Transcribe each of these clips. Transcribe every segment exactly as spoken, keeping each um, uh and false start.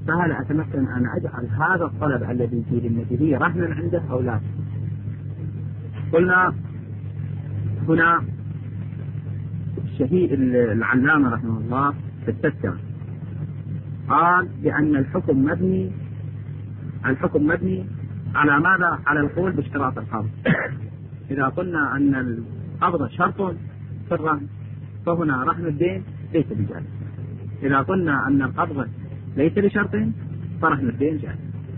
فهل أتمكن أن أجعل هذا الطلب الذي في ذمته رهنا عنده أو لا؟ قلنا هنا الشهيد العلامة رحمه الله في التذكرة قال بأن الحكم مبني الحكم مبني على ماذا؟ على القول باشتراط القبض. إذا قلنا أن القبض شرط في الرهن فهنا رهن الدين ليس بجائز. إذا قلنا أن القبض ليس بشرط فرهن الدين جائز.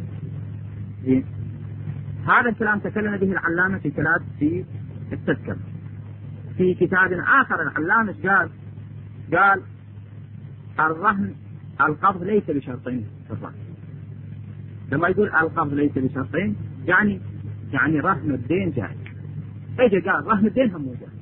هذا الكلام تكلم به العلامة في كتاب في التذكرة. في كتاب آخر العلامة قال قال الرهن القبض ليس بشرطين في الرهن. لما يقول القبض ليس بشرطين يعني يعني رهن الدين جائز. ايش قال؟ رهن الدين هم مو جائز.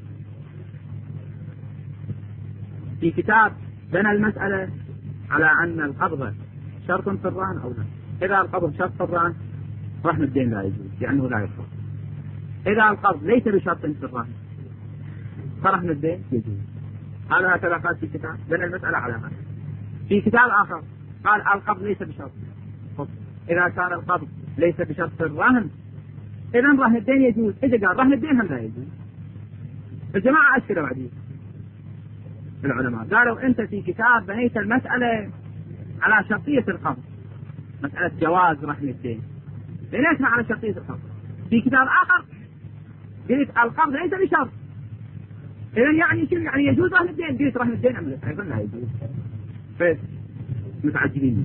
في كتاب بنى المسألة على أن القبض شرط في الرهن أو لا. إذا القبض شرط في الرهن رهن الدين لا يجوز لأنه لا يصح. إذا القبض ليس بشرط في الرهن فرهن الدين يجوز. هذا هكذا قال في كتاب بنى المسألة على هذا. في كتاب آخر قال القبض ليس بشرط. إذا كان القبض ليس بشرط في الرهن إذا رهن الدين يجوز. إذا قال رهن الدين هم لا يجوز. الجماعة أشكلوا عديد العلماء قالوا أنت في كتاب بنيت المسألة على شرطية القبض، مسألة جواز رهن الدين، بنيتها على شرطية القبض. في كتاب آخر قلت القبض ليس بشرط، إذا يعني شو يعني يجوز رهن الدين؟ قلت رهن الدين أم أيضا لا يجوز. فيس متعجبين.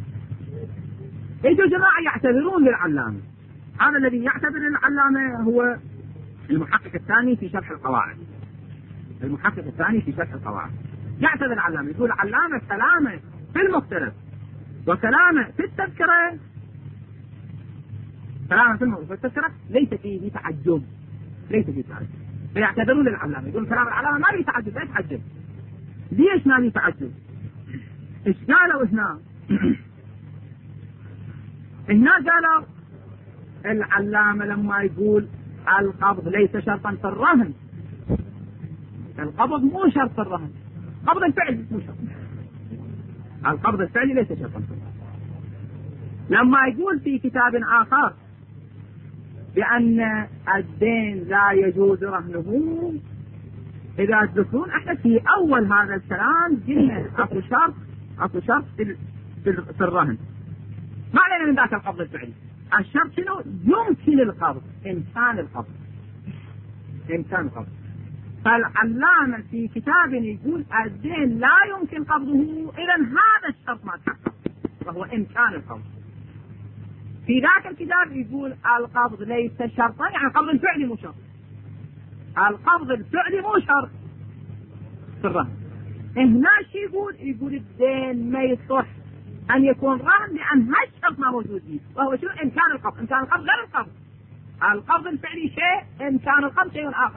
يجوا جماعة يعتذرون للعلامة. هذا الذي يعتذر للعلامة هو المحقق الثاني في شرح القواعد. المحقق الثاني في شرح القواعد يعتذر العلامة، يقول العلامة كلامه في المختلف وكلامه في التذكرة كلامه في التذكرة ليس فيه تعجب، ليس فيه تعجب. فيعتذرون للعلامة، يقول كلام العلامة ما فيه تعجب. لا يتعجب. ليش ما فيه تعجب؟ ايش قالوا هنا؟ هنا قالوا العلامة لما يقول القبض ليس شرطا في الرهن، القبض مو شرط في الرهن، قبض الفعل مو شرط، القبض الفعلي ليس شرطا في الرهن. لما يقول في كتاب آخر بأن الدين لا يجوز رهنه، إذا تذكرون احنا في أول هذا الكلام قلنا أكو شرط أكو شرط في, في الرهن، ما علينا من ذاك القبض الفعلي. الشرط شنو؟ يمكن القبض، إمكان القبض، إمكان القبض. فالعلامة في كتاب يقول الدين لا يمكن قبضه، إذا هذا الشرط ما تحقق وهو إمكان القبض. في ذاك الكتاب يقول القبض ليس شرطا، يعني القبض الفعلي مو شرط، القبض الفعلي مو شرط في الرهن. هنا شي يقول يقول الدين ما يصح أن يكون رهن لأن هالشرط ما موجود فيه، وهو شنو؟ إمكان القبض. إمكان القبض غير القبض. القبض الفعلي شيء، إمكان القبض شيء آخر.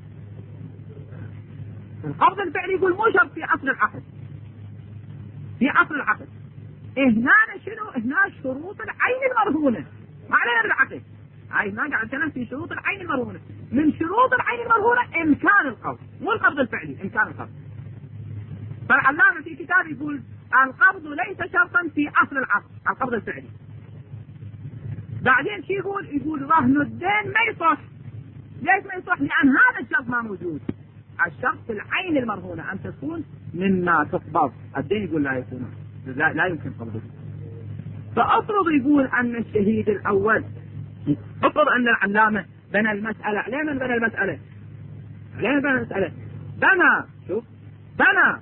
القبض الفعلي يقول مو شرط في أصل العقد، في أصل العقد. هنا شنو؟ هنا شروط العين المرهونة، ما علينا بالعقد. هاي هنا قاعد نتكلم في شروط العين المرهونة. من شروط العين المرهونة إمكان القبض، مو القبض الفعلي، إمكان القبض. فالعلامة في كتاب يقول القبض ليس شرطا في أصل العقد، القبض الفعلي. بعدين شي يقول؟ يقول رهن الدين ما يصح. ليش ما يصح؟ لأن هذا الشرط ما موجود. الشرط في العين المرهونة أن تكون مما تقبض. الدين يقول لا يكون، لا, لا يمكن قبضه. فأفرض يقول أن الشهيد الأول، أفرض أن العلامة بنى المسألة، عليه من بنى المسألة؟ عليه بنى المسألة بنى شوف بنى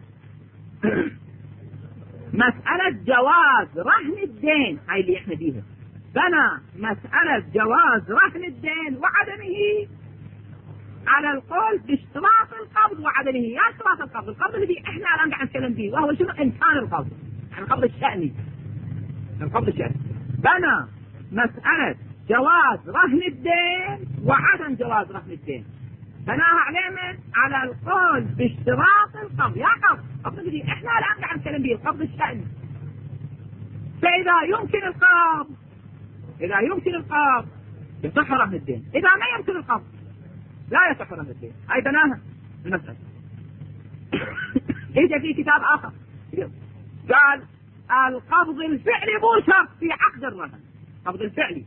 مسألة جواز رهن الدين، هاي اللي احنا فيها. بنى مسألة جواز رهن الدين وعدمه على القول باشتراط القبض وعدمه. يا اشتراط القبض، القبض اللي احنا الآن قاعد نتكلم فيه، وهو شنو؟ إمكان القبض، يعني القبض الشأني، القبض الشأني. بنى مسألة جواز رهن الدين وعدم جواز رهن الدين، بناها عليه من؟ على القول باشتراط القبض. يا قبض، القبض اللي احنا الآن قاعد نتكلم فيه، القبض الشأني. فإذا يمكن القبض، إذا يمكن القبض يصح رهن الدين، إذا ما يمكن القبض لا يصح رهن الدين. هاي بناها المسألة. إجا في كتاب آخر قال القبض الفعلي مو شرط في عقد الرهن. القبض الفعلي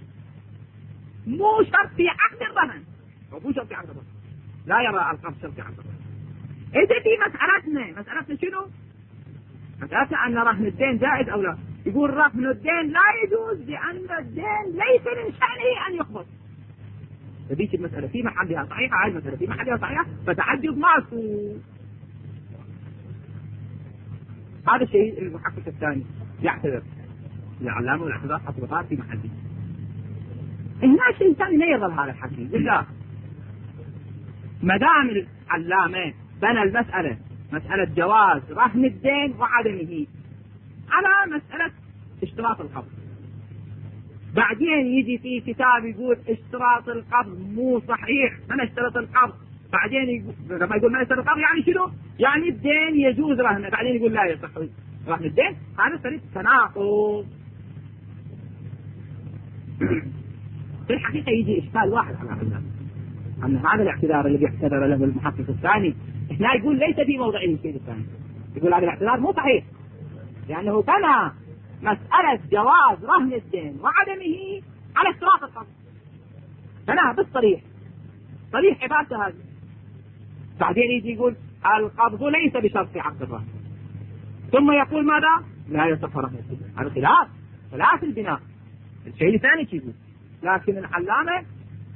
مو شرط في عقد الرهن، مو شرط في عقد الرهن، لا يرى القبض شرط في عقد الرهن. إذا في مسألتنا مسألتنا شنو؟ مسألتنا أن رهن الدين جائز أو لا. يقول رهن الدين لا يجوز لأن الدين ليس من شأنه أن يقبض. هذيك المسألة في محلها صحيحة، هاي المسألة في محلها صحيحة، فتعجب ماكو. هذا الشيء المحقق الثاني يعتذر العلامة والاعتذار حسب في محله. هنا الشيء الثاني لا يظل هذا الحكي إلا ما دام العلامة بنى المسألة مسألة جواز رهن الدين وعدمه على مسألة اشتراط القبض، بعدين يجي في كتاب يقول اشتراط القبض مو صحيح، من اشترط القبض، بعدين يقول لما يقول من اشترط القبض يعني شنو؟ يعني الدين يجوز رهنه، بعدين يقول لا يصح رهن الدين. هذا طريق تناقض. في الحقيقة يجي إشكال واحد على هذا، أن هذا الاعتذار الذي اعتذر له المحقق الثاني هنا يقول ليس في موضعه الشيء الثاني، يقول هذا الاعتذار مو صحيح لأنه بنى مسألة جواز رهن الدين وعدمه على اشتراط القبض، بناها بالصريح، صريح عبارته هذه. بعدين يجي يقول القبض ليس بشرط في عقد الرهن، ثم يقول ماذا؟ لا يصح رهن الدين. هذا خلاف خلاف البناء. الشيء الثاني يقول لكن العلامة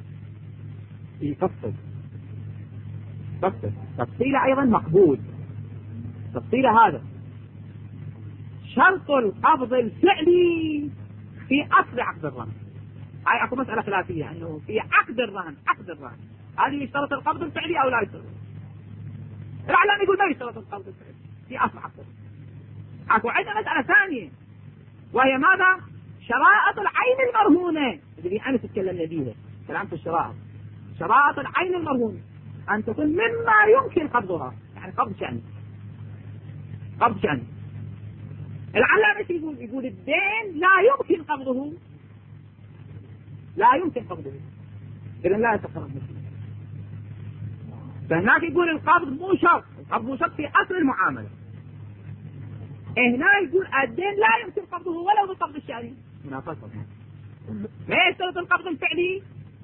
يفصل تفصيل تفصيله أيضا مقبول. تفصيله هذا شرط القبض الفعلي في أصل عقد الرهن. هاي أكو مسألة خلافية أنه في عقد الرهن عقد الرهن هذه يشترط القبض الفعلي أو لا يشترط. العلامة يقول ما يشترط القبض الفعلي في أصل عقد الرهن. أكو عندنا مسألة ثانية وهي ماذا؟ شرائط العين المرهونة اللي أنا تتكلمنا بيها كلام في الشرائط. شرائط العين المرهونة أن تكون مما يمكن قبضها، يعني قبض شأن قبض شأن. العلامة يقول يقول الدين لا يمكن قبضه، لا يمكن قبضه، إذا لا يتقرب مثله. فهناك يقول القبض مو شرط، القبض مو شرط في أصل المعاملة. هنا يقول الدين لا يمكن قبضه ولو بالقبض الشأني. منافسة. ما يشترط القبض الفعلي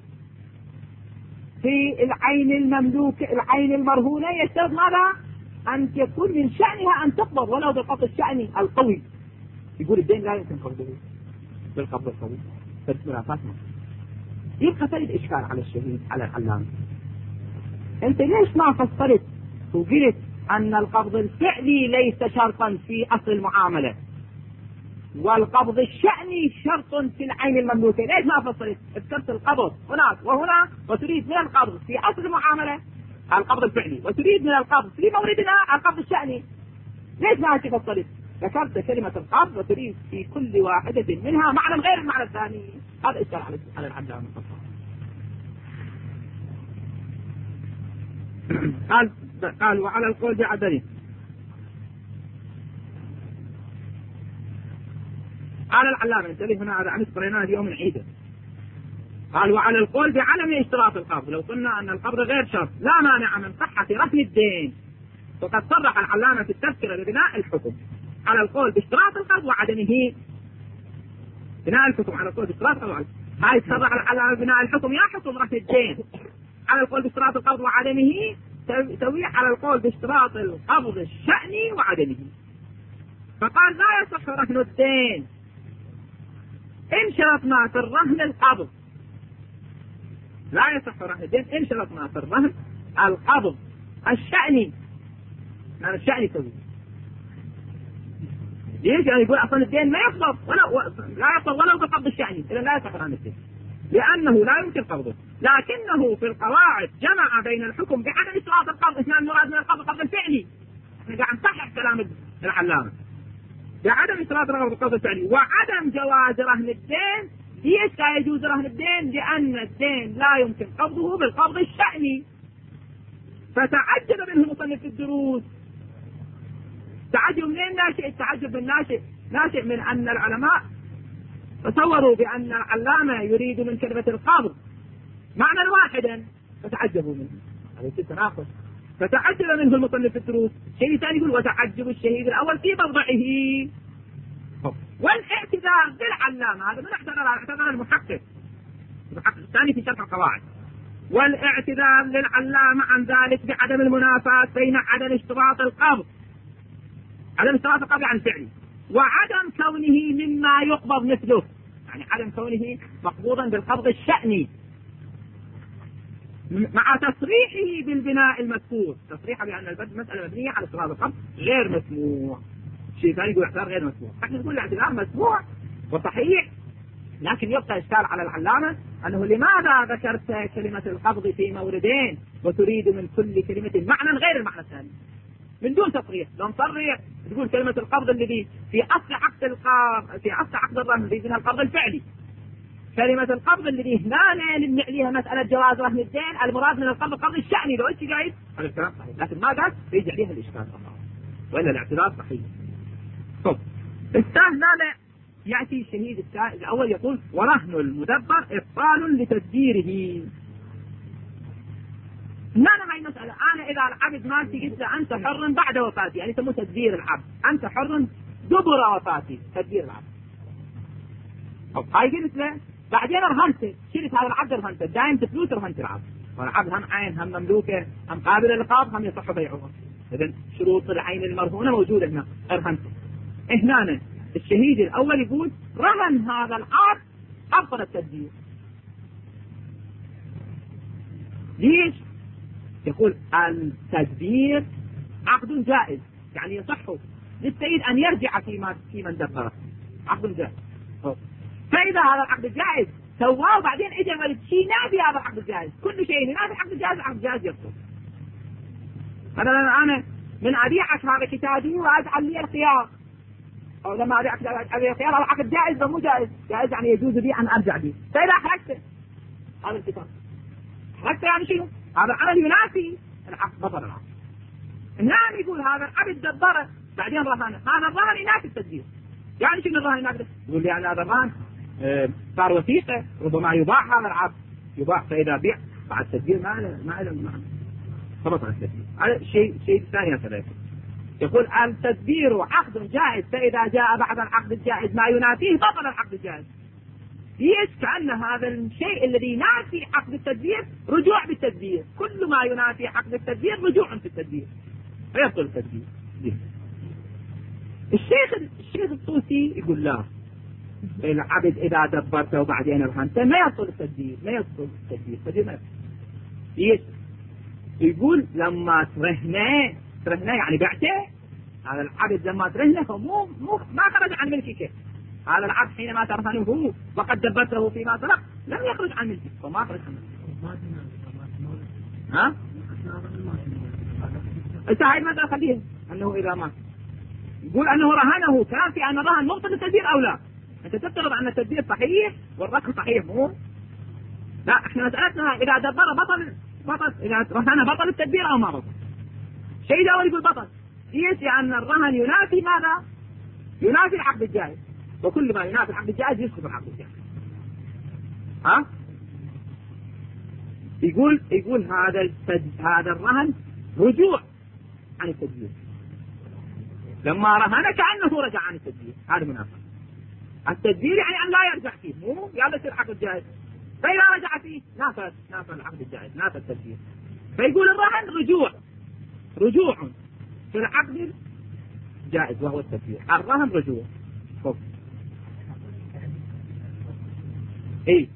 في العين المملوكة العين المرهونة، يشترط ماذا؟ أن يكون من شأنها أن تقبض ولو بالقبض الشأني القوي. يقول الدين لا يمكن قبضه بالقبض القوي. فالمنافسة يبقى تجد إشكال على الشهيد على العلامة. أنت ليش ما فسرت وقلت أن القبض الفعلي ليس شرطا في أصل المعاملة والقبض الشأني شرط في العين المملوكة؟ ليش ما فصلت؟ اذكرت القبض هناك وهنا وتريد من القبض في أصل المعاملة القبض الفعلي وتريد من القبض في موردنا القبض الشأني. ليش ما فصلت؟ ذكرت كلمة القبض وتريد في كل واحدة منها معنى غير المعنى الثاني. هذا إشكال على العلامة. قال قال وعلى القول بعدله. قال العلامة انتبه هنا هذا عن قريناه اليوم العيد. قال وعلى القول بعدم اشتراط القبض، لو قلنا أن القبض غير شرط لا مانع من صحة رهن الدين، وقد صرح العلامة في التذكرة ببناء الحكم على القول باشتراط القبض وعدمه. بناء الحكم على القول باشتراط القبض، هاي صرح العلامة بناء الحكم يا حكم رهن الدين على القول باشتراط القبض وعدمه تسويه على القول باشتراط القبض الشأني وعدمه. فقال لا يصح رهن الدين إن شرطنا في الرهن القبض، لا يصح رهن الدين إن شرطنا في الرهن القبض الشأني. يعني الشأني تسويه ليش؟ يعني يقول أصلا الدين ما يقبض ولا و... لا يقبض ولو بالقبض الشأني، إذا لا يصح رهن الدين لأنه لا يمكن قبضه. لكنه في القواعد جمع بين الحكم بعدم اشتراط القبض، اثنان المراد من القبض القبض الفعلي. احنا قاعد نصحح كلام العلامة بعدم اشتراط القبض الفعلي وعدم جواز رهن الدين. ليش لا يجوز رهن الدين؟ لأن الدين لا يمكن قبضه بالقبض الشأني. فتعجب منه المصنف في الدروس. تعجب منين ناشئ؟ التعجب الناشئ ناشئ من أن العلماء تصوروا بأن العلامة يريد من كلمة القبض معنى واحدا فتعجبوا منه. هذا شيء تناقض. فتعجب منه المصنف في الدروس. شيء ثاني يقول وتعجب الشهيد الأول في موضعه. العلامة، هذا من اعتذر اعتذر المحقق المحقق الثاني في شرح القواعد. والاعتذار للعلامة عن ذلك بعدم المنافاة بين عدم اشتراط القبض عدم اشتراط القبض عن الفعل وعدم كونه مما يقبض مثله، يعني عدم كونه مقبوضا بالقبض الشأني مع تصريحه بالبناء المذكور، تصريحه بأن المسألة مبنية على اشتراط القبض غير مسموع. شيء ثاني يقول اعتذار غير مسموع، احنا نقول الاعتذار مسموع وصحيح، لكن يبقى اشكال على العلامة انه لماذا ذكرت كلمة القبض في موردين وتريد من كل كلمة معنى غير المعنى الثاني من دون تصريح. لو نصرح تقول كلمة القبض الذي في اصل عقد القبض في اصل عقد الرهن يريد منها القبض الفعلي، كلمة القبض الذي هنا نبني عليها مسألة جواز رهن الدين، المراد من القبض القبض الشأني، لو ايش جايز هذا الكلام صحيح، لكن ما قال يجي عليها الاشكال فقط، والا الاعتراض صحيح. طب الثاني لا يأتي الشهيد الثاني الأول يقول ورهن المدبر إبطال لتدبيره. ما أنا هاي مسألة، أنا إذا العبد مالتي قلت له أنت حر بعد وفاتي، يعني يسموه تدبير العبد، أنت حر دبر وفاتي تدبير العبد. طب هاي قلت له بعدين رهنت، شلت هذا العبد رهنته، دايم تفلوس رهنت العبد، والعبد هم عين هم مملوكة هم قابل للقبض هم يصح بيعه، إذن شروط العين المرهونة موجودة هنا رهنته. هنا الشهيد الأول يقول رهن هذا العبد أبطل التدبير. ليش؟ يقول التدبير عقد جائز، يعني يصح للسيد أن يرجع فيما في من دبره، عقد جائز. فإذا هذا العقد جائز سواه بعدين إجا ولد شيء نافي هذا العقد الجائز، كل شيء نافي العقد الجائز العقد الجائز يبطل. مثلا أنا من أبيعك هذا كتابي وأجعل لي الخيار، أو لما أبيعك الخيار العقد جائز أو مو جائز؟ جائز يعني يجوز لي أن أرجع به. فإذا أحرقته هذا الكتاب أحرقته يعني شنو؟ هذا العمل ينافي العقد، بطل العقد. النعم يقول هذا العبد دبره بعدين رهانه، هذا الرهن ينافي التدبير. يعني شنو الرهن ينافي؟ يقول لي يعني هذا الرهن صار وثيقة، ربما يباع هذا العبد، يباع فإذا بيع بعد التدبير ما له ما له معنى، فبطل التدبير. هذا شيء شيء ثاني هذا. يقول التدبير عقد جائز، فإذا جاء بعد العقد الجائز ما ينافيه بطل العقد الجائز. ليش؟ كأن هذا الشيء الذي ينافي عقد التدبير رجوع بالتدبير، كل ما ينافي عقد التدبير رجوع في التدبير فيبطل التدبير. الشيخ الشيخ الطوسي يقول لا، العبد إذا دبرته وبعدين رهنته ما يبطل التدبير، ما يبطل التدبير التدبير ما ليش؟ يقول لما ترهنه ترهنه يعني بعته، هذا العبد لما ترهنه هو مو مو ما خرج عن ملكك، هذا العبد حينما ترهنه وقد دبرته فيما سبق لم يخرج عن ملكك، فما خرج عن ملكك. ها؟ انت هاي المسألة خليها انه اذا مات يقول انه رهنه كان في ان رهن مبطل التدبير او لا. انت تفترض ان التدبير صحيح والرهن صحيح، مو لا، احنا مسألتنا اذا دبر بطل بطل اذا رهن بطل التدبير او ما بطل. شيء الاول يقول بطل، ليش؟ لان الرهن ينافي ماذا؟ ينافي العقد الجائز، وكل ما ينافي العقد الجائز يسقط العقد الجائز. ها؟ يقول يقول هذا التد... هذا الرهن رجوع عن التدبير، لما رهن كأنه رجع عن التدبير، هذا منافق. التدبير يعني أن لا يرجع فيه، مو يصير العقد الجائز، فإذا رجع فيه نافذ نافذ العقد الجائز، نافذ التدبير. فيقول الرهن رجوع رجوع في العقد الجائز وهو التدبير، الرهن رجوع. فوق. اي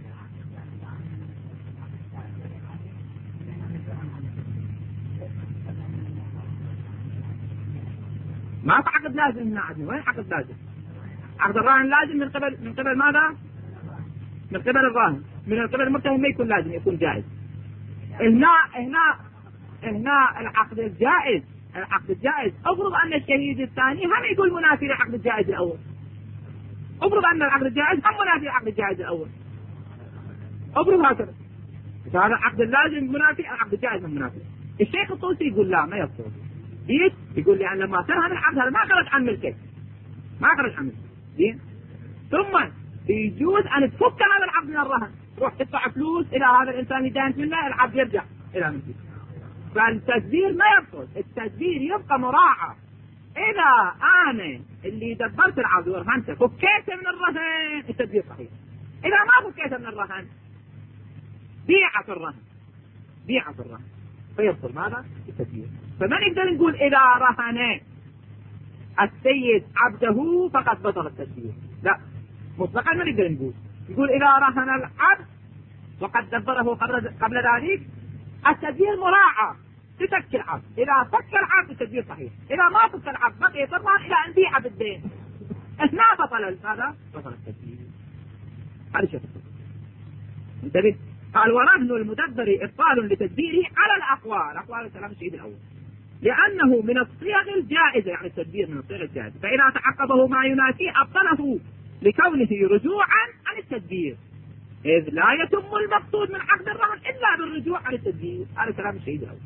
ما في عقد لازم هنا، عقد وين عقد لازم؟ عقد الراهن لازم من قبل من قبل ماذا؟ من قبل الراهن، من قبل المتهم ما يكون لازم، يكون جائز. هنا هنا هنا العقد الجائز العقد الجائز افرض ان الشهيد الثاني هم يقول منافي للعقد الجائز الاول، افرض ان العقد الجائز هم منافي للعقد الجائز الاول، افرض هكذا، هذا العقد اللازم منافي العقد الجائز هم منافي. الشيخ الطوسي يقول لا، ما يفرض. ليش؟ يقول لي يعني لما ترهن العقد هذا ما خرج عن ملكك، ما خرج عن ملكك. ثم يجوز ان تفك هذا العقد من الرهن، تروح تدفع فلوس الى هذا الانسان اللي داينت منه، العقد يرجع الى ملكك. فالتدبير ما يبطل، التدبير يبقى مراعى إذا أنا اللي دبرت العقد ورهنته فكيت من الرهن التدبير صحيح. إذا ما فكيت من الرهن بيعت الرهن بيعت الرهن فيبطل ماذا؟ التدبير. فما نقدر نقول إذا رهن السيد عبده فقد بطل التدبير، لا مطلقا ما نقدر نقول. نقول إذا رهن العبد وقد دبره قبل قبل ذلك التدبير مراعى تفك العبد. إذا فك العبد التدبير صحيح، إذا ما فك العبد بقي الرهن إلى أن بيع بالدين أثناء بطل هذا بطل التدبير. هذا شيء انتبه. قال ورهن المدبر إبطال لتدبيره على الأقوال، أقوال الكلام الشهيد الأول، لأنه من الصيغ الجائزة، يعني التدبير من الصيغ الجائزة، فإذا تعقبه ما ينافيه أبطله لكونه رجوعا عن التدبير، إذ لا يتم المقصود من عقد الرهن إلا بالرجوع عن التدبير. هذا كلام الشهيد الأول.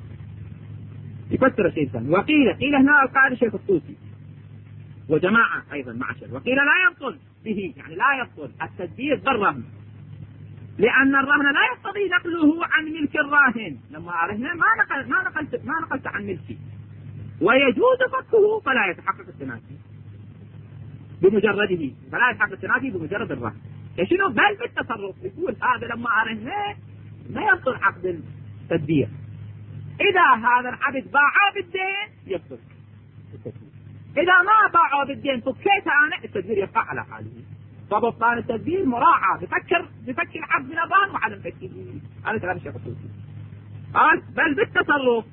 يفسر الشيء الثاني. وقيل قيل هنا القائل الشيخ الطوسي وجماعة أيضا معشر، وقيل لا يبطل به، يعني لا يبطل التدبير بالرهن، لأن الرهن لا يقتضي نقله عن ملك الراهن. لما أرهنا ما نقل ما نقلت ما نقلت عن ملكي، ويجوز فكه فلا يتحقق التنافي بمجرده، فلا يتحقق التنافي بمجرد الرهن. شنو؟ بل بالتصرف. يقول هذا لما أرهنا ما يبطل عقد التدبير، إذا هذا العبد باعه بالدين يبطل التدبير، إذا ما باعه بالدين فكيت أنا التدبير يبقى على حاله. فبطلان التدبير مراعاة بفكر بفك العبد من الرهن وعدم فكه. هذا كلام الشيخ الطوسي. قال بل بالتصرف،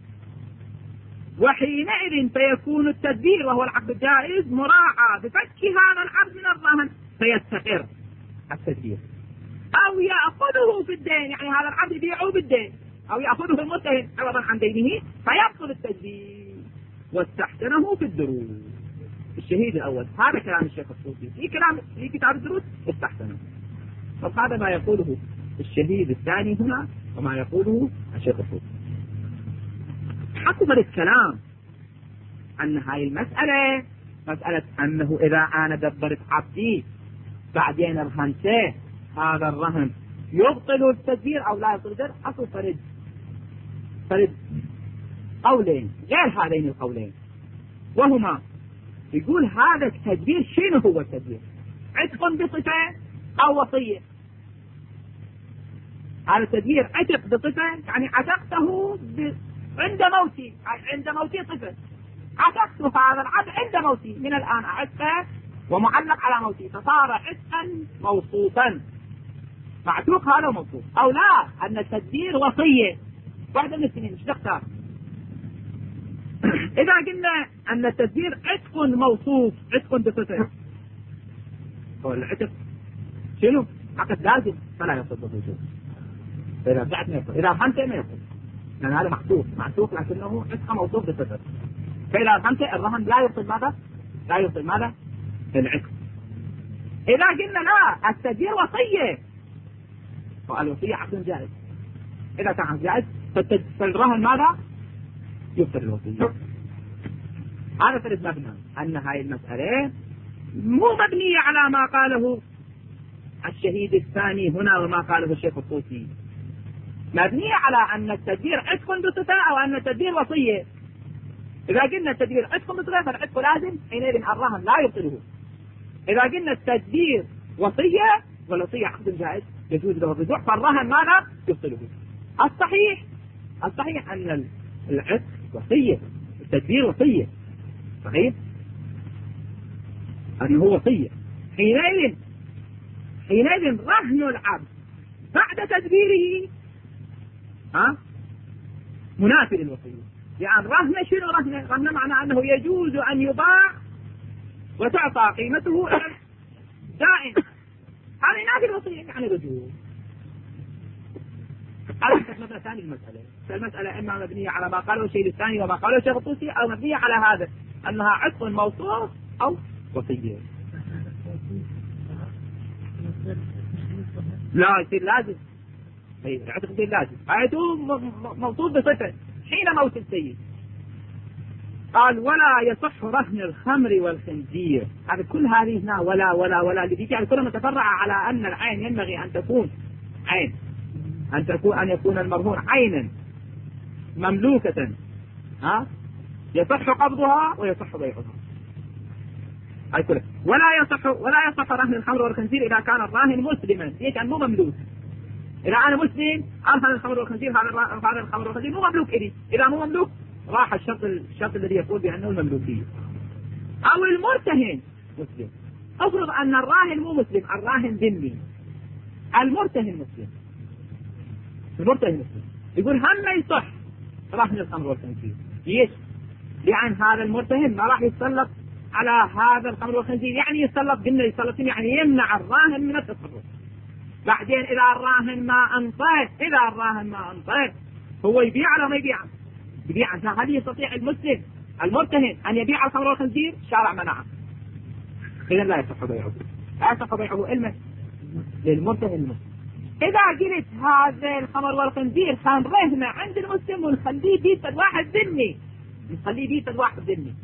وحينئذ فيكون التدبير وهو العقد الجائز مراعاة بفك هذا العبد من الرهن فيستقر التدبير، أو يأخذه في الدين، يعني هذا العبد يبيعه بالدين أو يأخذه المتهم عوضا عن دينه فيبطل التدبير واستحسنه في الدروس. الشهيد الأول هذا كلام الشيخ الطوسي في كلام في كتاب الدروس استحسنه. طب هذا ما يقوله الشهيد الثاني هنا وما يقوله الشيخ الطوسي. حسب الكلام أن هاي المسألة مسألة أنه إذا أنا دبرت عبدي بعدين رهنته هذا الرهن يبطل التدبير أو لا يبطل التدبير، أصل فرد فرد قولين غير هذين القولين، وهما يقول هذا التدبير شنو هو التدبير؟ عتق بصفة أو وصية. هذا التدبير عتق بصفة، يعني عتقته ب... عند موتي، عند موتي صفة، عتقت هذا العبد عند موتي، من الآن أعتقه ومعلق على موتي فصار عتقا موصوفا، معتوق هذا موصوف. أو لا، أن التدبير وصية، واحدة من الاثنين، مش تختار. إذا قلنا أن التدبير عتق موصوف، عتق بصفة، هو العتق شنو؟ عقد لازم فلا يصد الوجوب. إذا رجعت ما يصد، إذا رحمت ما يصد، لأن هذا معتوق معتوق لكنه عتق موصوف بصفة. فإذا رحمت الرهن لا يصد ماذا؟ لا يصد ماذا؟ العتق. إذا قلنا لا، التدبير وصية، والوصية عقد جائز، إذا كان عقد جائز فالرهن ماذا؟ يبطل الوصية. هذا فرد مبنى أن هاي المسألة مو مبنية على ما قاله الشهيد الثاني هنا وما قاله الشيخ الطوسي، مبنية على أن التدبير عتق بصفة أو أن التدبير وصية. إذا قلنا التدبير عتق بصفة فالعتق لازم، حينئذ الرهن لا يبطله. إذا قلنا التدبير وصية والوصية عقد جائز يجوز له الرجوع فالرهن ماذا؟ يبطله. الصحيح الصحيح أن العتق وصية، التدبير وصية، صحيح أنه هو وصية. حينئذ حينئذ رهن العبد بعد تدبيره ها منافي للوصية، يعني رهن شنو رهن؟ رهن معناه أنه يجوز أن يباع وتعطى قيمته إلى الدائن، هذا ينافي الوصية، يعني رجوع. هذا مبنى ثاني المسألة. فالمسألة إما مبنية على ما قاله الشيخ الثاني وما قاله الشيخ الطوسي، أو مبنية على هذا أنها عتق موصوف أو وصية. لا يصير لازم، العتق يصير لازم، آيته موصوف بصفة حين موت السيد. قال ولا يصح رهن الخمر والخنزير. هذا كل هذه هنا ولا ولا ولا اللي يعني كلها متفرعة على أن العين ينبغي أن تكون عين، أن تكون أن يكون المرهون عينا مملوكة ها يصح قبضها ويصح بيعها. هاي كلها. ولا يصح ولا يصح رهن الخمر والخنزير إذا كان الراهن مسلما، ليش؟ مو مملوك. إذا أنا مسلم أرهن الخمر والخنزير، هذا هذا الخمر والخنزير مو مملوك إلي. إذا مو مملوك راح الشرط الشرط الذي يقول بأنه المملوكية. أو المرتهن مسلم. افرض أن الراهن مو مسلم، الراهن ذمي، المرتهن مسلم. المرتهن مسلم يقول هم يصح رهن الخمر والخنزير. ليش؟ لأن هذا المرتهن ما راح يتسلط على هذا الخمر والخنزير، يعني يتسلط قلنا يتسلط يعني يمنع الراهن من التصرف. بعدين إذا الراهن ما أنطاه إذا الراهن ما أنطاه هو يبيع ولا ما يبيع؟ يبيع. هل يستطيع المسلم المرتهن أن يبيع الخمر والخنزير؟ شارع منعه. إذا لا يصح بيعه، لا يصح بيعه إلا للمرتهن المسلم. إذا قلت هذا الخمر والخنزير خنرهنا عند المسلم ونخليه بيت واحد ذمي، نخليه بيت واحد ذمي،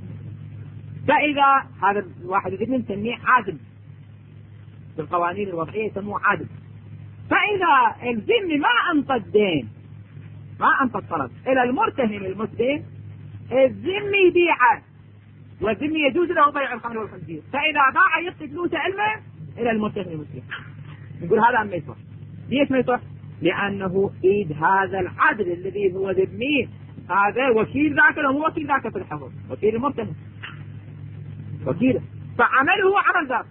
فإذا هذا الواحد الذمي نسميه عادل، بالقوانين الوضعية يسموه عادل. فإذا الذمي ما أنطى الدين ما أنطى الطلب إلى المرتهن المسلم، الذمي يبيعه، والذمي يجوز له بيع الخمر والخنزير، فإذا باع يعطي فلوسه علمه إلى المرتهن المسلم. يقول هذا ما يصح. ليش ما يصح؟ لأنه إيد هذا العدل الذي هو ذمي، هذا وكيل ذاك هو وكيل ذاك في الحفظ، وكيل المرتهن وكيله، فعمله عمل ذاك،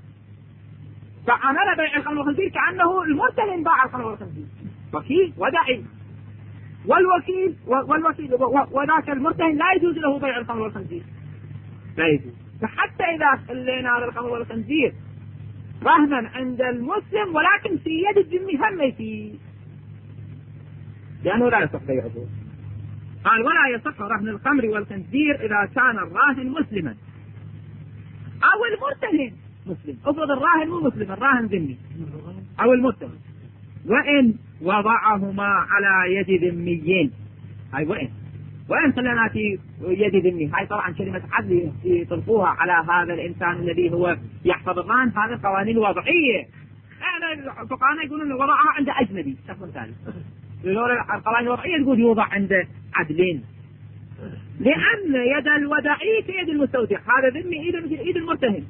فعمل بيع الخمر والخنزير كأنه المرتهن باع الخمر والخنزير، وكيل وداعي. والوكيل والوكيل وذاك المرتهن لا يجوز له بيع الخمر والخنزير، لا يجوز. فحتى إذا خلينا هذا الخمر والخنزير رهنا عند المسلم ولكن في يد الذمي هم يفيد، لأنه لا يصح بيعه. قال ولا يصح رهن الخمر والخنزير إذا كان الراهن مسلما أو المرتهن مسلم. افرض الراهن مو مسلم، الراهن ذمي أو المرتهن، وإن وضعهما على يد ذميين. هاي وإن وإن خلينا في يد ذمي، هاي طبعا كلمة عدل يطلقوها على هذا الإنسان الذي هو يحفظ الرهن. هذا قوانين وضعية، احنا الفقهاء يقولون وضعها عند أجنبي شخص ثالث، القوانين الوضعية تقول يوضع عند عدلين، لأن يد الودعي في يد المستودع، هذا ذمي إيد مثل إيد المرتهن.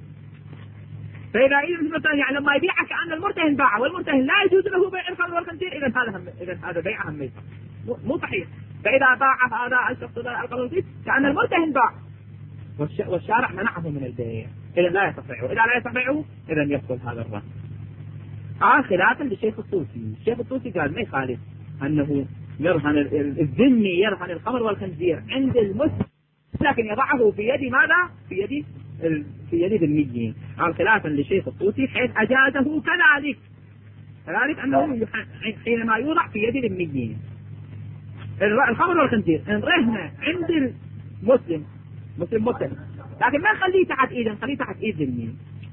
فإذا إيد المرتهن يعني لما يبيع كأن المرتهن باعه، والمرتهن لا يجوز له بيع الخمر والخنزير، إذا هذا هم إذا هذا بيع هم مو صحيح. فإذا باع هذا الشخص الخمر والخنزير كأن المرتهن باع، والشارع منعه من البيع، إذا لا يصح بيعه. إذا لا يصح بيعه إذا يبطل هذا الرهن. آه خلافا للشيخ الطوسي. الشيخ الطوسي قال ما يخالف أنه يرهن الذمي يرهن الخمر والخنزير عند المسلم، لكن يضعه في يد ماذا؟ في يد في يد ذميين. قال خلافا للشيخ الطوسي حيث أجازه كذلك، كذلك أنه حينما يوضع في يد ذميين. الخمر والخنزير إن رهن عند المسلم مسلم مسلم، لكن ما نخليه تحت إيده، نخليه تحت إيد ذميين،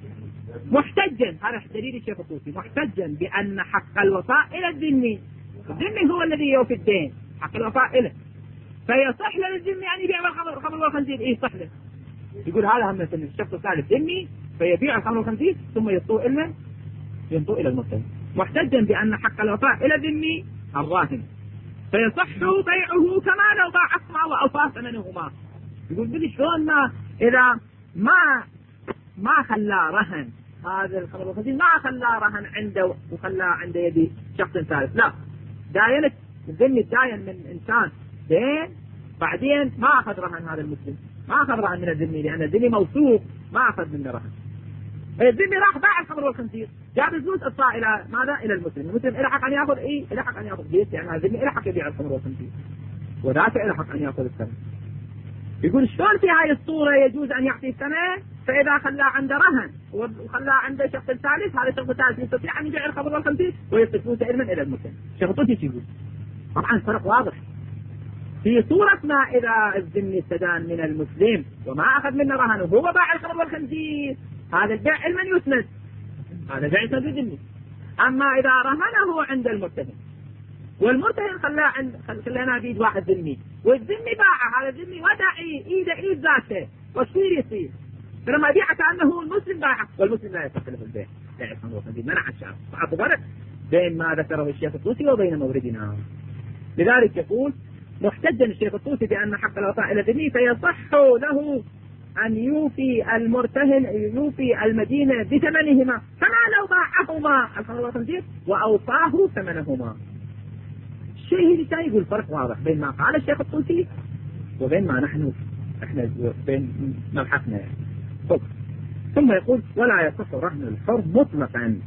محتجا، هذا دليل الشيخ الطوسي، محتجا بأن حق الوفاء إلى الذمي، الذمي هو الذي يوفي الدين، حق الوفاء إله، فيصح للذمي أن يبيع الخمر والخنزير. إيه صح له. يقول هذا هم مثل الشخص الثالث ذمي فيبيع الخمر والخنزير ثم يطوء إلى ينطوء إلى المسلم، محتجا بأن حق الوفاء إلى الذمي الراهن، فيصح بيعه كما لو باع أسمع وأوفى ثمنهما. يقول بدي شلون ما إذا ما ما خلى رهن هذا الخمر والخنزير، ما خلى رهن عنده وخلى عنده يد شخص ثالث، لا، داينت الذمي داين من إنسان دين، بعدين ما أخذ رهن هذا المسلم، ما أخذ رهن من الذمي، لأن الذمي موثوق ما أخذ منه رهن. الذمي راح باع الخمر والخنزير، جاب الفلوس اطلع إلى ماذا؟ إلى المسلم. المسلم إله حق أن يأخذ إيه؟ إله حق أن يأخذ ليش؟ يعني الذمي إله حق يبيع الخمر والخنزير، وذاك إله حق أن يأخذ الثمن. يقول شلون في هاي الصورة يجوز أن يعطي الثمن؟ فإذا خلى عنده رهن وخلى عنده شخص ثالث، هذا الشخص الثالث يستطيع أن يبيع الخمر والخنزير ويعطي فلوسه إلى إلى المسلم. شيخ الطوسي يقول طبعا فرق واضح. في صورة ما إذا الذمي استدان من المسلم وما أخذ منه رهن وهو باع الخمر والخنزير، هذا البيع علما يسند، هذا بيع يسند الذمي. أما إذا رهنه عند المرتهن والمرتهن خلاه عند خلينا بيد واحد ذمي والذمي باعه، هذا الذمي ودعي إيده إيد ذاته، وصير يصير فلما يبيع كأنه المسلم باعه، والمسلم لا يصح له البيع، بيع الخمر والخنزير منع الشرع. فأعطوا فرق بين ما ذكره الشيخ الطوسي وبين موردنا. لذلك يقول محتجا الشيخ الطوسي بأن حق الوفاء إلى ذمي فيصح له أن يوفي المرتهن يوفي المدينة بثمنهما كما لو باعهما الخمر والخنزير وأوفاه ثمنهما. الشيء اللي يقول فرق واضح بين ما قال الشيخ الطوسي وبين ما نحن احنا بين مبحثنا يعني. ثم يقول ولا يصح رهن الحر مطلقا،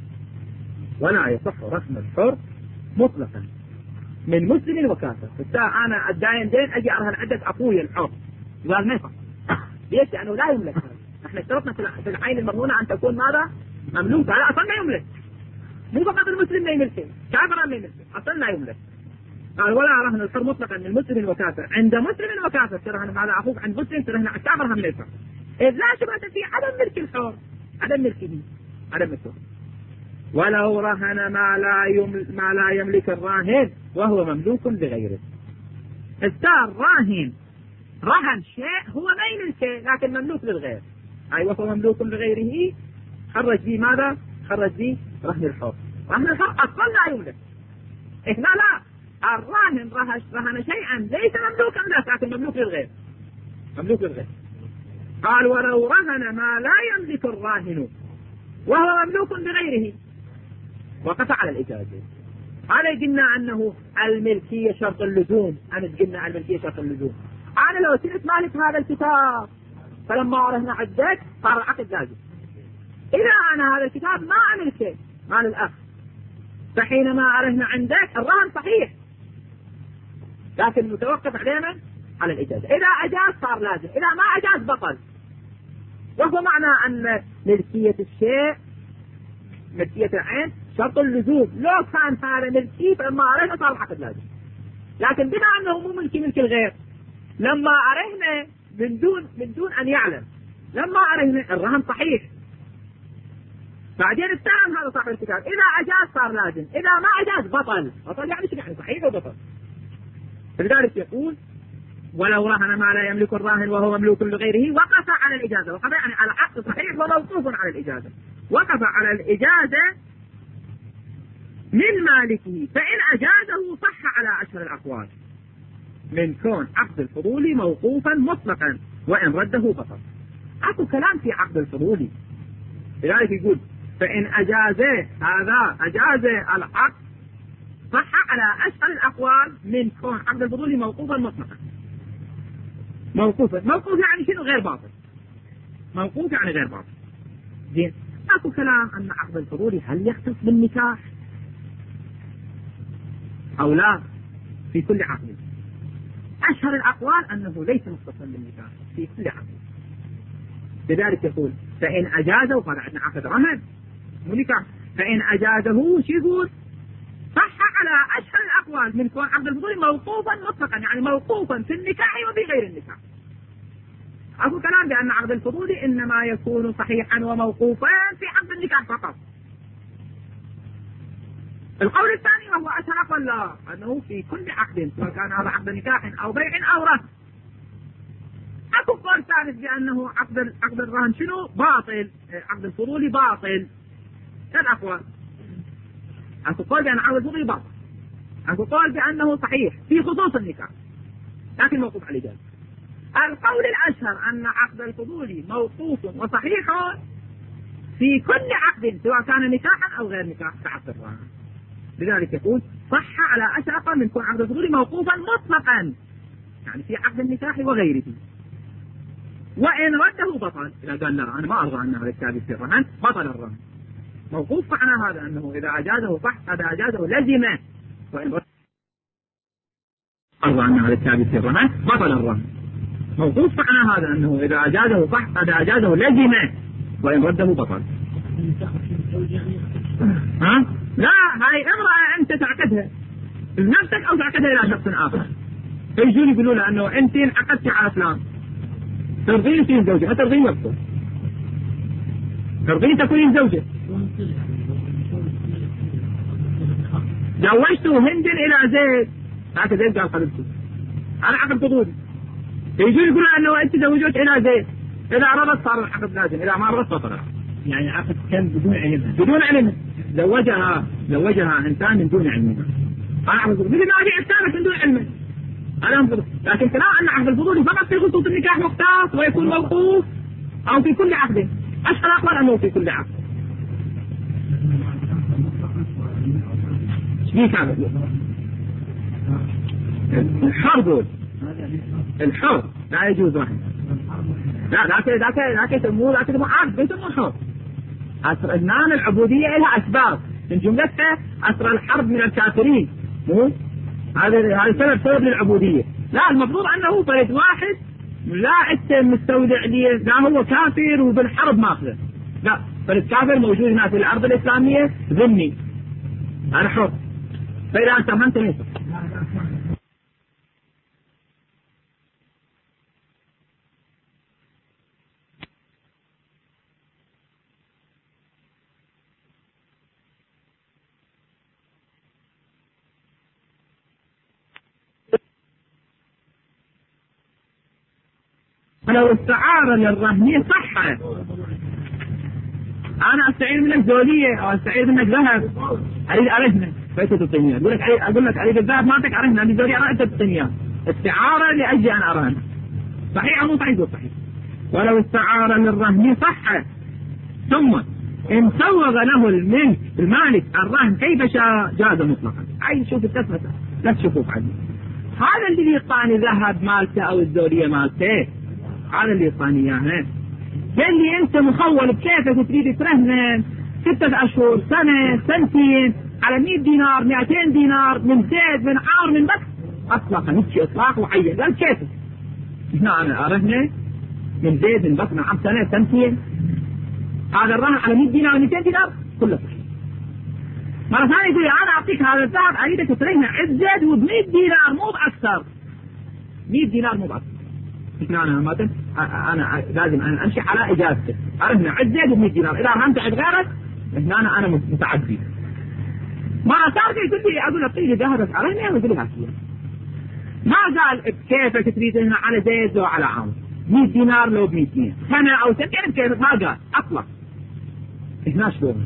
ولا يصح رهن الحر مطلقا من مسلم وكافر. فالساعة أنا الداين دين أجي أرهن عدة أخوي الحر قال ما يصح. ليش؟ لأنه لا يملك. احنا اشترطنا في العين المرهونة أن تكون ماذا؟ مملوكة. لا أصلا لا يملك، مو فقط المسلم لا يملك، كافر لا يملك، أصلا لا يملك. قال ولا رهن الحر مطلقا من مسلم وكافر عند مسلم وكافر. ترهن على أخوك عند مسلم ترهن على الكافر هم يدفع. إذ لا شبهة في عدم ملك الحر، عدم ملكه، عدم ملكه. ولو رهن ما لا يملك ما لا يملك الراهن وهو مملوك لغيره. السار راهن رهن شيء هو ما يملكه لكن مملوك للغير، أي وهو مملوك لغيره، خرج به ماذا؟ خرج به رهن الحر. رهن الحر أصلا لا يملك. هنا لا، الراهن رهن رهن شيئا ليس مملوكا له لكن مملوك للغير، مملوك للغير. قال ولو رهن ما لا يملك الراهن وهو مملوك لغيره وقف على الإجازة. هذا قلنا أنه الملكية شرط اللزوم، أنا قلنا الملكية شرط اللزوم. أنا لو كنت مالك هذا الكتاب فلما رهن عدك صار العقد لازم. إذا أنا هذا الكتاب ما أملكه مال الأخ فحينما أرهن عندك الرهن صحيح لكن متوقف علينا على الإجازة. إذا أجاز صار لازم، إذا ما أجاز بطل. وهو معنى أن ملكية الشيء ملكية العين شرط اللزوم. لو كان هذا ملكي فلما أرهن صار العقد لازم، لكن بما أنه مو ملكي ملك الغير لما أرهن من دون من دون أن يعلم، لما أرهن الرهن صحيح. بعدين اتهم هذا صاحب الكتاب إذا أجاز صار لازم، إذا ما أجاز بطل. بطل يعني شو يعني؟ صحيح وبطل. فلذلك يقول ولو رهن ما لا يملك الراهن وهو مملوك لغيره وقف على الإجازة. وقف يعني على عقد صحيح وموقوف على الإجازة. وقف على الإجازة من مالكه فإن أجازه صح على أشهر الأقوال من كون عقد الفضولي موقوفا مطلقا وإن رده بطل. أكو كلام في عقد الفضولي، لذلك يقول فإن أجازه هذا أجازه العقد صح على أشهر الأقوال من كون عقد الفضولي موقوفا مطلقا. موقوفا، موقوف يعني شنو؟ غير باطل. موقوف يعني غير باطل. زين، أكو كلام أن عقد الفضولي هل يختص بالنكاح أو لا في كل عقد. أشهر الأقوال أنه ليس مختصا بالنكاح في كل عقد. لذلك يقول فإن أجازه، قال عندنا عقد رهن مو نكاح، فإن أجازه شو يقول؟ صح على أشهر الأقوال من كون عقد الفضولي موقوفا مطلقا، يعني موقوفا في النكاح وفي غير النكاح. أكو كلام بأن عقد الفضولي إنما يكون صحيحا وموقوفا في عقد النكاح فقط. القول الثاني وهو أشهر أقوال لا، أنه في كل عقد سواء كان هذا عقد نكاح أو بيع أو رهن. أكو قول ثالث بأنه عقد عقد الرهن شنو؟ باطل، عقد الفضولي باطل. الأقوال أكو قول بأن عقد الفضولي باطل، أكو قول بأنه صحيح في خصوص النكاح لكن موقوف على الإجازة. القول الأشهر أن عقد الفضولي موقوف وصحيح في كل عقد سواء كان نكاحا أو غير نكاح كعقد الرهن. لذلك يقول صح على أشهر من كون عقد الفضولي موقوفا مطلقا، يعني في عقد النكاح وغيره، وإن رده بطل. إذا قال لا أنا ما أرضى أن هذا الكتاب يصير رهن بطل الرهن. موقوف معنى هذا أنه إذا أجازه صح، إذا أجازه لزمه، وإن رده أرضى أن هذا الكتاب يصير رهن بطل الرهن. موقوف معنى هذا أنه إذا أجازه صح، إذا أجازه لزمه، وإن رده بطل. ها؟ لا، هاي امرأة أنت تعقدها بنفسك أو تعقدها إلى شخص آخر، فيجون يقولوا له أنه أنت انعقدت على فلان، ترضين تكونين زوجة، ما ترضين يبطل، ترضين تكونين زوجة. زوجته هند إلى زيد، هذا زيد قال قلبته على عقد فضولي، فيجون يقولوا أنه أنت زوجت إلى زيد، إذا رضت صار العقد لازم، إذا ما رضت بطل. يعني عقد كان بدون علمها، بدون علمها، زوجها زوجها إنسان من دون علمها. أنا أقول مثل ما أبيع الثالث من دون علمه، هذا مفضول. لكن كلام أن عقد الفضول فقط في خطوط النكاح مختص ويكون موقوف أو في كل عقد. أشهر أقوال أنه في كل عقد. ايش هذا؟ الحر دول الحر لا يجوز رهن. لا ذاك ذاك ذاك يسموه ذاك يسموه عقد يسموه حر. أسر إدمان العبودية لها أسباب من جملتها أسر الحرب من الكافرين. مو هذا هذا سبب سبب للعبودية. لا المفروض أنه فرد واحد لا أنت مستودع لي لا هو كافر وبالحرب ماخذه. لا فرد كافر موجود هنا في الأرض الإسلامية ذمي أنا حر. فإذا أنت ما أنت ليس لو استعار للرهن صح. أنا أستعير منك دولية أو أستعير منك ذهب أريد أرهنه فأنت تعطيني. أقول لك أقول لك أريد الذهب مالتك أرهنه أريد دولية أنت تعطيني استعارة لأجل أن أرهن. صحيح أو مو صحيح؟ صحيح. ولو استعار للرهن صح ثم إن سوغ له الملك المالك الرهن كيف شاء جاز مطلقا. عايز شوف التسمية لا تشوفوه عندي. هذا اللي يعطاني ذهب مالته أو الدولية مالته هذا اللي يعطاني إياه. قال لي أنت مخول بكيفك تريد ترهن ستة أشهر سنة سنتين على مئة دينار مئتين دينار من زيت من عار من بس أطلق نفسي إطلاق وعين. قال كيفك هنا أنا أرهنه من زيت من بس من عام سنة سنتين هذا الرهن على مئة دينار مئتين دينار كله صحيح. مرة ثانية يقول أنا أعطيك هذا الذهب أريدك ترهنه عزت وبمئة دينار مو بأكثر. مئة دينار مو بأكثر. هنا أنا ما تن أنا لازم أنا أمشي على إجازته أرهنه عزت وبمئة دينار. إذا رهنت عند غيرك هنا أنا أنا متعدي. مرة ثالثة يقول لي أقول أعطيني ذهبك أرهنه ويقول لي هاتيه. ما قال كيفك تريد هنا على زيت أو على عام مئة دينار لو بمئتين سنة أو سنتين كيفك ما قال أطلق. هنا شلون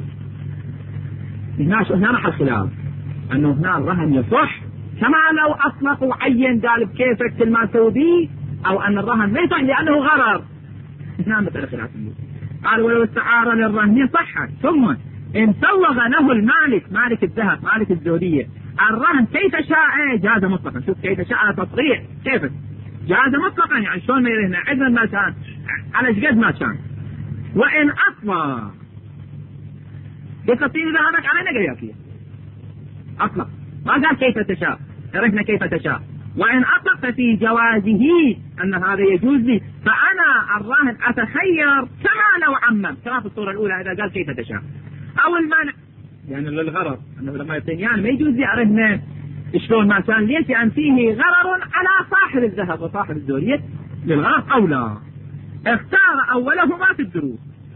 هنا شو هنا محل خلاف أنه هنا الرهن يصح كما لو أطلق وعين قال بكيفك كل ما تسوي به أو أن الرهن لا يصح لأنه غرر. هنا مثل خلاف. قال ولو استعار للرهن صح ثم إن سوغ له المالك مالك الذهب مالك الدولية الرهن كيف شاء جاز مطلقا. شوف كيف شاء تصريح كيفك جاز مطلقا يعني شلون ما يرهن عزا ما كان على شقد ما كان. وإن أطلق بقصير ذهبك على نقرياكية أطلق ما قال كيف تشاء عرفنا كيف تشاء. وإن أطلق ففي جوازه أن هذا يجوز لي فأنا الراهن أتخير كما لو عمم كما في الصورة الأولى إذا قال كيف تشاء أو المانع يعني للغرض أنه لما يعطيني يعني ما يجوز لي عرفنا شلون ما كان ليش لأن فيه غرر على صاحب الذهب وصاحب الدولية للغرض أو لا. اختار أولهما في الدروس.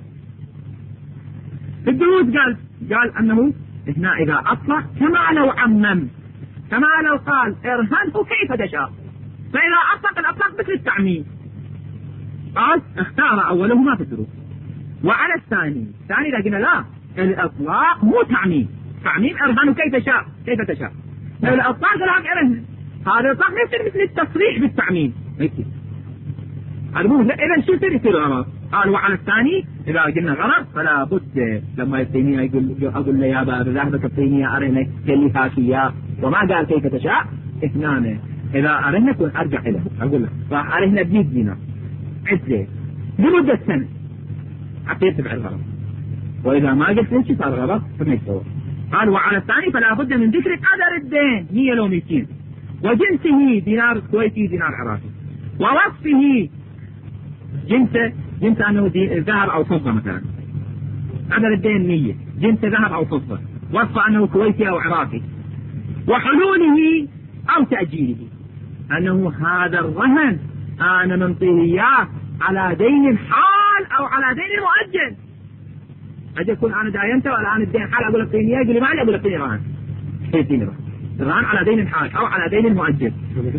في الدروس قال قال أنه هنا إذا أطلق كما لو عمم كما لو قال ارهنه كيف تشاء فإذا أطلق الأطلاق مثل التعميم. قال اختار أولهما في الدروس. وعلى الثاني الثاني لكن لا الأطلاق مو تعميم. تعميم ارهنه كيف تشاء كيف تشاء لو الأطلاق قال ارهن هذا الأطلاق ما يصير مثل التصريح بالتعميم ما يصير. هذا مو إذا شو يصير يصير غلط. قال وعلى الثاني إذا قلنا غلط فلا بد لما يعطيني يقول أقول له يا بابا ذهبك اعطيني أرهنك قال لي هاك إياه وما قال كيف تشاء. هنا إذا أرهنك أرجع إليه أقول له راح أرهنه بمئة دينار عزة لمدة سنة حتى يتبع الغلط. وإذا ما قلت ليش صار غلط فما يتصور. قال وعلى الثاني فلا بد من ذكر قدر الدين مية لو مئتين وجنسه دينار كويتي دينار عراقي ووصفه جنسه جنس أنه ذهب أو فضة مثلا قدر الدين مية جنس ذهب أو فضة وصف أنه كويتي أو عراقي وحلوله أو تأجيله أنه هذا الرهن أنا منطيه إياه على دين حال أو على دين مؤجل. أجي يكون أنا داينته ولا أنا الدين حال أقول لك ديني يقول لي ما علي أقول لك ديني رهن كيف ديني رهن الرهن على دين حال أو على دين مؤجل.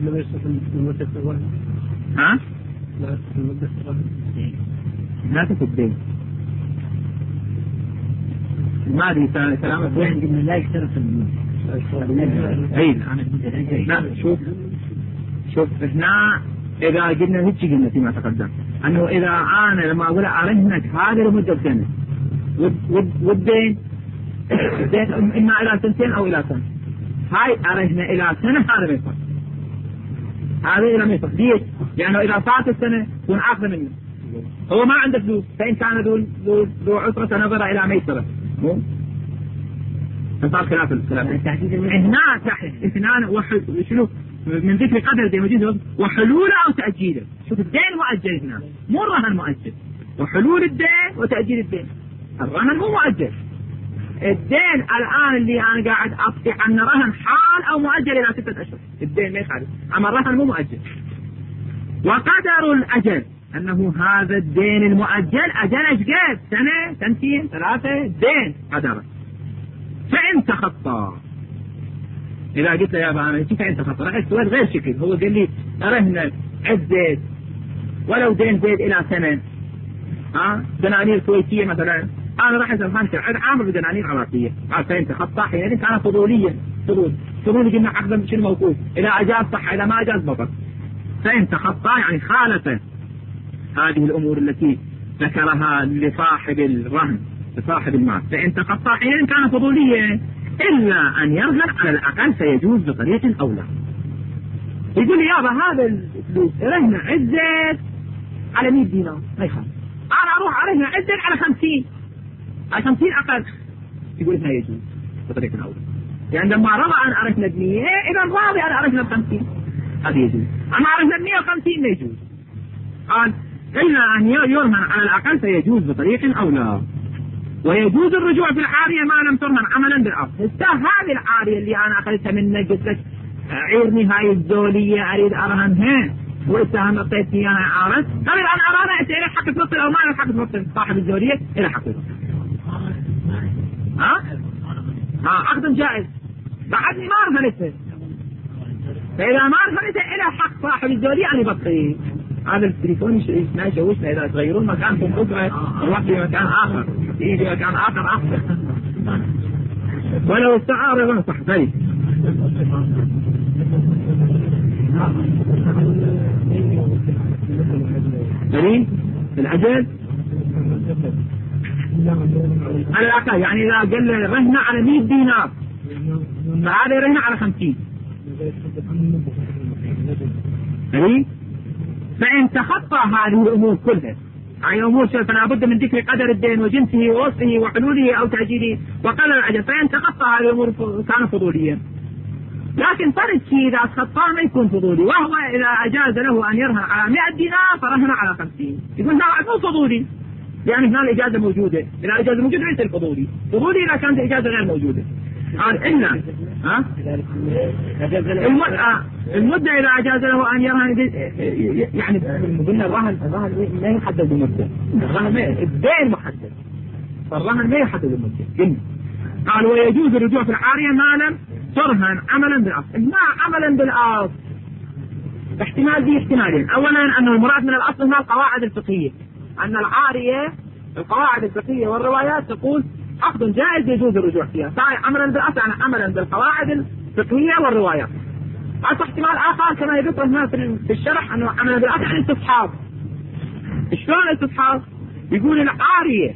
ها؟ لا تكذب ما ادري كلامك وين قلنا لا يشترط المدة. اي لا شوف شوف هنا إذا قلنا هيك قلنا فيما تقدم أنه إذا أنا لما أقول أرهنك هذا لمدة سنة والدين الدين إما إلى سنتين أو إلى سنة، هاي أرهنا إلى سنة هذا ما يصح، هذا إلى ما يصح. ليش؟ لأنه إذا فات السنة يكون عاقل منه، هو ما عنده فلوس، فإن كان ذو ذو عسرة نظر إلى ميسرة مو فصار خلاف الكلام. هنا تحت هنا وحل شنو من ذكر قدر زي ما جينا وحلوله أو تأجيله. شوف الدين مؤجل هنا مو الرهن مؤجل، وحلول الدين وتأجيل الدين. الرهن مو مؤجل، الدين الآن اللي أنا قاعد أفتي عنه رهن حال أو مؤجل إلى ستة أشهر، الدين ما يخالف، أما الرهن مو مؤجل. وقدر الأجل أنه هذا الدين المؤجل أجل أشقاد سنة سنتين ثلاثة دين قدره. فإن تخطى إذا قلت له يا أبا أنا كيف أنت خطأ رأيت سؤال غير شكل، هو قال لي أرهنا عد زيت ولو دين زيت إلى سنة ها دنانير كويتية مثلا، أنا راح أسمحان عد عامل بدنانير عراقية، قال فإن تخطى حينئذ كان فضوليا فضول فضول قلنا عقدا شنو موقوف، إذا أجاز صح إذا ما أجاز بطل. فإن تخطى يعني خالف هذه الأمور التي ذكرها لصاحب الرهن لصاحب المال، فإن تخطى حينئذ كان فضوليا إلا أن يرهن على الأقل فيجوز بطريق أولى. يقول لي يابا هذا الفلوس رهن عزت على مئة دينار ما يخالف، أنا أروح أرهن عزت على خمسين على خمسين أقل، يقول هنا يجوز بطريق أولى، يعني لما رضى أن أرهن بمية إذا راضي أن أرهن بخمسين هذا يجوز، أما أرهن بمية وخمسين ما يجوز. قال إلا أن يرهن على الأقل فيجوز بطريق أولى. ويجوز الرجوع في العارية ما لم ترهن عملا بالأصل. هذه العارية اللي أنا أخذتها منك قلت لك عيرني هاي الزولية أريد أرهنها وإتهم أعطيتني إياها عارض، قبل أن أرهنها أنت إلى حق تبطل أو ما إلى حق تبطل، صاحب الزولية إلى حق تبطل. ها؟ ها عقد جائز بعدني ما رهنتها، فإذا ما رهنتها إلى حق صاحب الزولية أن يبطل. هذا التليفون ما يشوشنا إذا تغيرون مكانكم بكرة نروح في مكان آخر يجي مكان آخر أحسن ولو استعار يظن صح. طيب دليل العجل على الأقل، يعني إذا قال رهن على مئة دينار فهذا رهن على خمسين. دليل فإن تخطى هذه الأمور كلها، يعني أمور فلا بد من ذكر قدر الدين وجنسه ووصفه وحلوله أو تأجيله وقدر الأجل، فإن تخطى هذه الأمور كان فضوليا. لكن فرد شيء إذا تخطى ما يكون فضولي، وهو إذا أجاز له أن يرهن على مئة دينار فرهن على خمسين، يقول هذا مو فضولي، يعني هنا الإجازة موجودة، إذا الإجازة موجودة ليس الفضولي، فضولي إذا كانت الإجازة غير موجودة. قال إلا ها المدة المدة إذا أجاز له أن يرهن، يعني قلنا الرهن الرهن ما يحدد المدة، الرهن الدين محدد، فالرهن ما يحدد المدة. قلنا قال ويجوز الرجوع في العارية ما لم ترهن عملا بالأصل. ما عملا بالأصل احتمال دي احتمالين، أولا أنه المراد من الأصل هنا القواعد الفقهية، أن العارية القواعد الفقهية والروايات تقول عقد جائز يجوز الرجوع فيها، صحيح عملا بالأصل يعني عملا بالقواعد الفقهية والروايات. هذا احتمال آخر كما يذكر هنا في الشرح أنه عملا بالأصل يعني استصحاب. شلون الاستصحاب؟ يقول العارية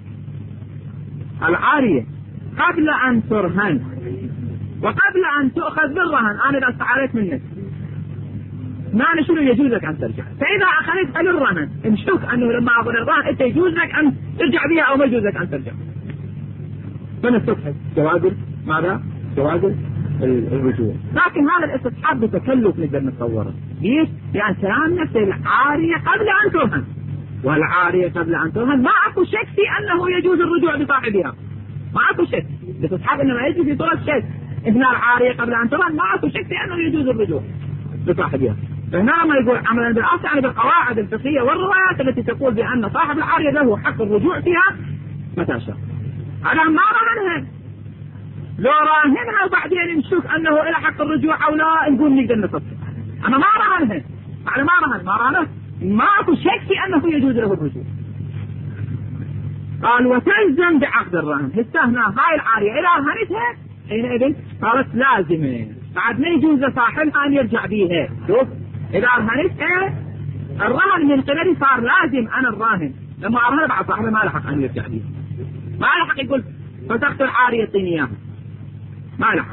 العارية قبل أن ترهن وقبل أن تؤخذ بالرهن، أنا إذا استعارت منك معنى شنو يجوز لك أن ترجع، فإذا أخذتها للرهن نشوف أنه لما أقول الرهن أنت يجوز لك أن ترجع بها أو ما يجوز لك أن ترجع، فنستبحث جواز ماذا؟ جواز الرجوع. لكن هذا الاستصحاب بتكلف نقدر نتصوره. ليش؟ لأن كلام نفس العارية قبل أن ترهن، والعارية قبل أن ترهن ما أكو شك في أنه يجوز الرجوع بصاحبها، ما أكو شك، الاستصحاب إنما يجوز في طرق شك. إن العارية قبل أن ترهن ما أكو شك في أنه يجوز الرجوع بصاحبها. فهنا ما يقول عملا بالأصل يعني بالقواعد الفقهية والروايات التي تقول بأن صاحب العارية له حق الرجوع فيها متى شاء. هذا ما رهنها، لو راهنها وبعدين نشوف أنه إلى حق الرجوع أو لا نقول نقدر نصدق. أنا ما رهنها، أنا ما رهن ما رهنها ما أكو شك في أنه يجوز له الرجوع. قال وتلزم بعقد الرهن. هسه هنا هاي العارية إذا رهنتها حينئذ صارت لازمة، بعد ما يجوز لصاحبها أن يرجع بيها. شوف إذا رهنتها الرهن من قبلي صار لازم أنا الراهن لما أرهن بعد صاحبه ما لحق أن يرجع لي، ما لحق يقول فتحت العارية يعطيني إياها، ما لحق.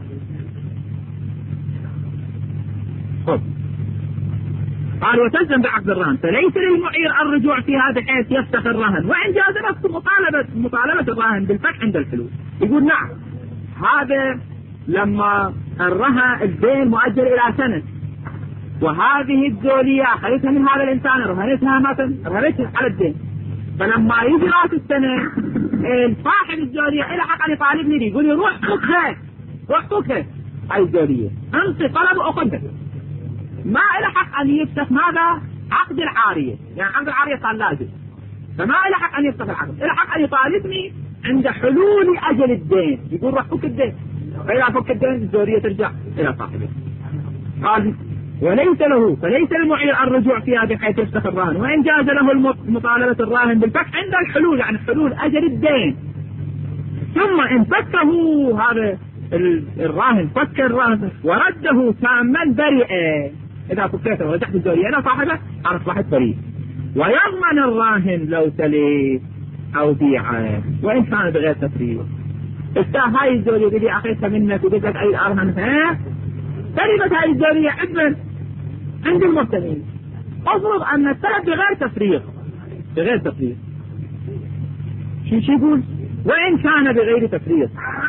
خذ قال وتلزم بعقد الرهن، فليس للمعير الرجوع فيها بحيث يفتح الرهن وإن جاز نفس مطالبة مطالبة الراهن بالفتح عند الحلول. يقول نعم هذا لما الرهن الدين مؤجل إلى سنة وهذه الزولية أخذتها من هذا الإنسان رهنتها مثلا رهنتها على الدين، فلما يجي راس السنة صاحب الزولية إلى حق أن يطالبني دي يقول لي روح فكها روح فكها هاي الزولية أنصي طلب وأخذها، ما إلى حق أن يفتح ماذا عقد العارية، يعني عقد العارية صار لازم، فما إلى حق أن يفتح العقد، إلى حق أن يطالبني عند حلول أجل الدين، يقول روح فك الدين، فإذا فك الدين الزولية ترجع إلى صاحبه. قال وليس له فليس المعير الرجوع فيها بحيث يفتح الراهن وإن جاز له مطالبة الراهن بالفتح عند الحلول، يعني حلول أجل الدين. ثم إن فكه هذا الراهن فك الراهن ورده تاما بريئا، إذا فكيته ورجعت الزولية إلى صاحبه أصبحت بريء. ويضمن الراهن لو تلف أو بيعه وإن كان بغير تفريط. استاه هاي الزولية بدي أخذتها منك وبدك أي أرهنها تلفت هاي الزولية عدلا عند المرتهن، أفرض أن التلف بغير تفريط بغير تفريط شو شو يقول وإن كان بغير تفريط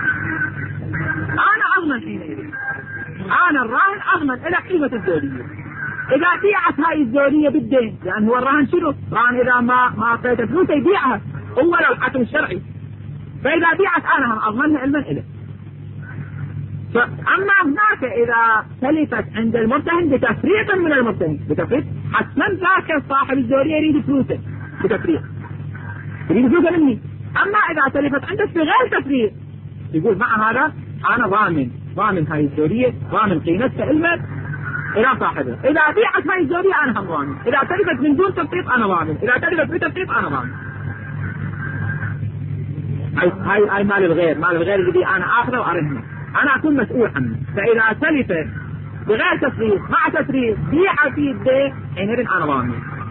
أنا أضمن حينئذ، أنا الراهن أضمن إلى قيمة الزولية. إذا بيعت هاي الزولية بالدين لأن هو الراهن شنو؟ راهن إذا ما ما أعطيت فلوسه يبيعها هو لو الحكم الشرعي، فإذا بيعت أنا هم أضمنها علما إله. أما هناك إذا تلفت عند المرتهن بتفريط من المرتهن بتفريط حتما ذاك صاحب الزولية يريد فلوسه بتفريط يريد فلوسه مني. أما إذا تلفت عندك بغير تفريط يقول مع هذا أنا ضامن ضامن هاي الزولية ضامن قيمتها علما إلى صاحبه. إذا بيعت هاي الزولية أنا هم ضامن، إذا تلفت من دون تفريط أنا ضامن، إذا تلفت بتفريط أنا ضامن. هاي هاي هاي مال الغير، مال الغير اللي أنا آخذه وأرهنه أنا أكون مسؤول عنه. فإذا تلفت بغير تفريط مع تفريط بيع في الدين حينئذ أنا ضامن.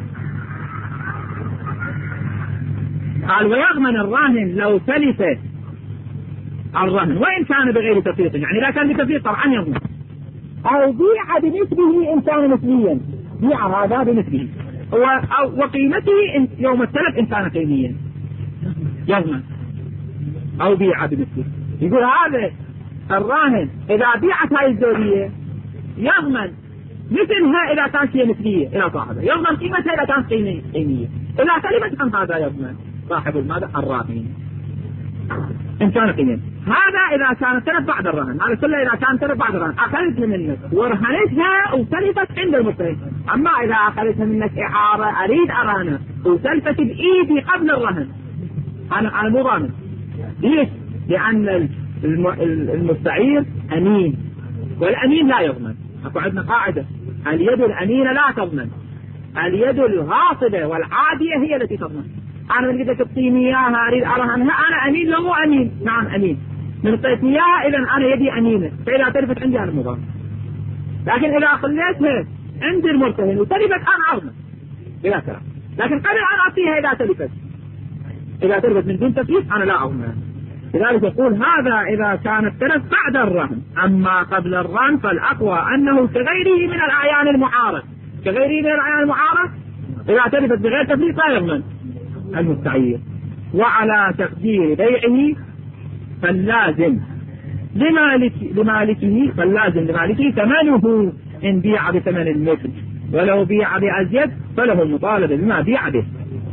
قال ويضمن الراهن لو تلفت الرهن وإن كان بغير تفريط، يعني إذا كان بتفريط طبعا يضمن. أو بيع بنسبه إن كان نسبيا، بيع هذا بنسبه وقيمته يوم التلف إن كان قيميا يضمن. أو بيع بنسبه يقول هذا الراهن إذا بيعت هاي الزولية يضمن مثلها إذا كانت هي مثلية إلى صاحبه، يضمن قيمتها إذا كانت قيمية، إذا تلفت عن هذا يضمن صاحب المال الراهن إن كان قيميا. هذا إذا كان تلف بعد الرهن، هذا كله إذا كان تلف بعد الرهن أخذت منك ورهنتها وتلفت عند المرتهن. أما إذا أخذتها منك إعارة أريد أرهنها وتلفت بإيدي قبل الرهن أنا أنا مو ضامن. ليش؟ لأن المستعير أمين والأمين لا يضمن. أكو عندنا قاعدة اليد الأمينة لا تضمن، اليد الغاصبة والعادية هي التي تضمن. أنا من قدرت تعطيني إياها أريد أرهنها أنا أمين لو مو أمين؟ نعم أمين. من طيتني إياها إذا أنا يدي أمينة، فإذا تلفت عندي أنا مضامن. لكن إذا خليتها عند المرتهن وتلفت أنا أضمن بلا كلام، لكن قبل أن أعطيها إذا تلفت إذا تلفت من دون تفريط أنا لا أضمن. لذلك يقول هذا إذا كان التلف بعد الرهن، أما قبل الرهن فالأقوى أنه كغيره من الأعيان المعارض، كغيره من الأعيان المعارض إذا تلفت بغير تفريط لا يضمن المستعير. وعلى تقدير بيعه فاللازم لمالك لمالكه فاللازم لمالكه ثمنه إن بيع بثمن المثل، ولو بيع بأزيد فله المطالبة بما بيع به.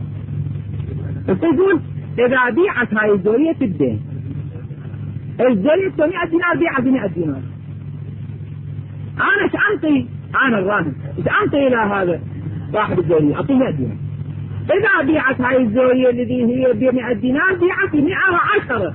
يقول إذا بيعت هاي الزولية في الدين، الزولية مئة دينار بيعت بمئة دينار، أنا سأنطي أنا الراهن سأنطي إلى هذا صاحب الزولية أعطيه مئة دينار. إذا بيعت هاي الزولية الذي هي بمئة دينار بيعت بمئة وعشرة،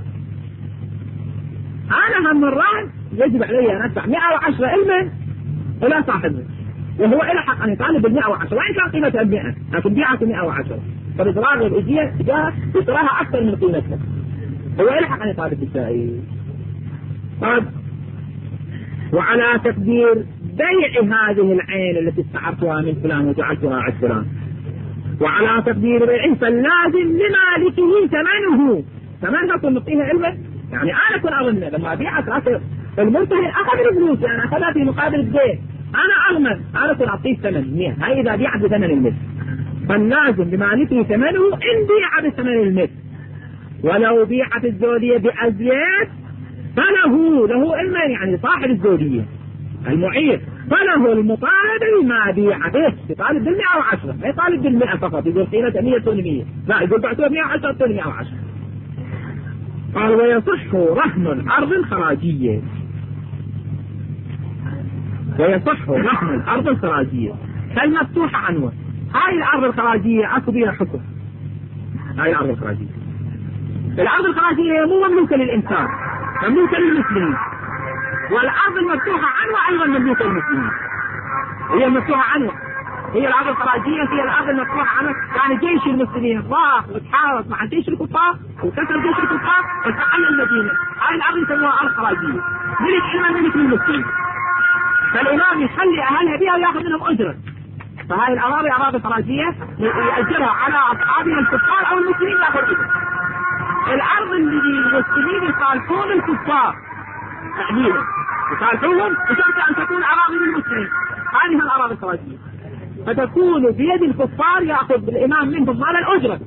أنا هم الراهن يجب علي أن أدفع مئة وعشرة علما إلى صاحبه، وهو إلى حق أن يطالب بالمئة وعشرة وإن كان قيمتها بمئة، لكن بيعت مئة وعشرة، فبإصرار الإجية جاء إصرارها أكثر من قيمتها، هو إلى حق أن يطالب بالسائل. طيب وعلى تقدير بيع هذه العين التي استعرتها من فلان وجعلتها عند فلان، وعلى تقدير بيعه فاللازم لمالكه ثمنه. ثمنها كن نعطيها علما، يعني انا كن اظن لما بيعت راس المرتهن اخذ الفلوس، يعني اخذها في مقابل الدين، انا اغمن انا كن اعطيه ثمن. هاي اذا بيعت بثمن المثل فاللازم لمالكه ثمنه ان بيع بثمن المثل. ولو بيعت الزوجيه بازيد فله له علما، يعني صاحب الزوجيه المعير فله المطالبة بما بيع به، يطالب بالمئة وعشرة، ما يطالب بالمئة فقط يقول قيمة مئة ومئة، لا يقول بعتوها مئة وعشرة مئة وعشرة. قال ويصح رهن الأرض الخراجية، ويصح رهن الأرض الخراجية كالمفتوحة عنوة. هاي الأرض الخراجية أكو بها حكم، هاي الأرض الخراجية. الأرض الخراجية مو مملوكة للإنسان، مملوكة للمسلمين، والأرض المفتوحة عنوة أيضا مملوكة للمسلمين. هي المفتوحة عنوة، هي الأرض الخراجية، هي الأرض المفتوحة عنوة. يعني جيش المسلمين ضاق وتحارب مع جيش الكفار وكسر جيش الكفار وتحل المدينة، هاي الأرض يسموها أرض خراجية، ملك إما ملك للمسلمين، فالإمام يخلي أهلها بها ويأخذ منهم أجرة. فهاي الأراضي أراضي خراجية يأجرها على أصحابها الكفار أو المسلمين يأخذ أجرة. الأرض اللي المسلمين يخالفون الكفار تحديدا يخالفوهم بشرط أن تكون أراضي للمسلمين، هذه الأراضي الخراجية، فتكون بيد الكفار يأخذ بالإمام منهم مال الأجرة.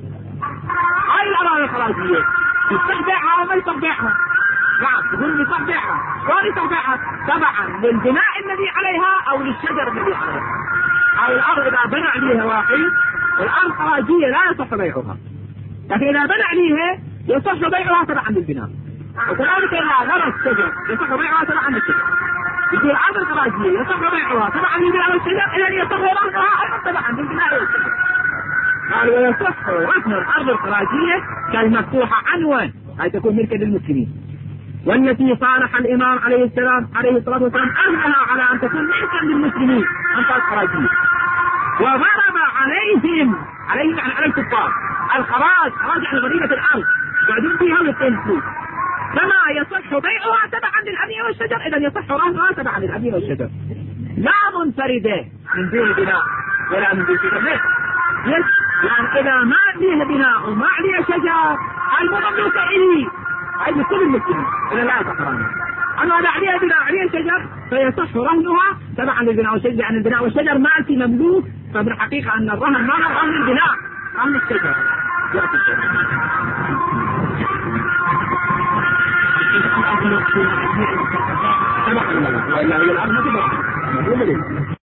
هاي الأراضي الخراجية يصح بيعها وما يصح بيعها. نعم يقول يصح بيعها، شلون يصح بيعها؟ تبعا للبناء الذي عليها أو للشجر الذي عليها. هاي الأرض إذا بنى عليها واحد الأرض خراجية لا يصح بيعها، لكن إذا بنى عليها يصح بيعها تبعا للبناء. وكذلك إذا غرس شجر يصح بيعها تبعا للشجر. يقول الأرض الخراجية يصح بيعها تبعا للبناء والشجر، إذا يصح رهنها أيضا تبعا للبناء والشجر. قال ويصح رهن الأرض الخراجية كالمفتوحة عنوان، هاي تكون ملكا للمسلمين، والتي صالح الإمام عليه السلام عليه الصلاة والسلام أهلها على أن تكون ملكا للمسلمين أنت الخراجية، وضرب عليهم عليهم يعني على الكفار الخراج، خراج عن غريبة الأرض قاعدين فيها ويستنفون، كما يصح بيعها تبعا للأبي والشجر، إذا يصح رهنها تبعا للأبي والشجر، لا منفردة من دون بناء ولا من دون شجر. ليش؟ ليش؟ يعني إذا ما عليها بناء وما عليها شجر المملوكة إلي هاي لكل المسلمين، إذا لا يصح رهنها. أما إذا عليها بناء عليها شجر فيصح رهنها تبعا للبناء والشجر، يعني البناء والشجر مالتي مملوك، فبالحقيقة أن الرهن ما هو رهن البناء، رهن الشجر. يأتي الشجر.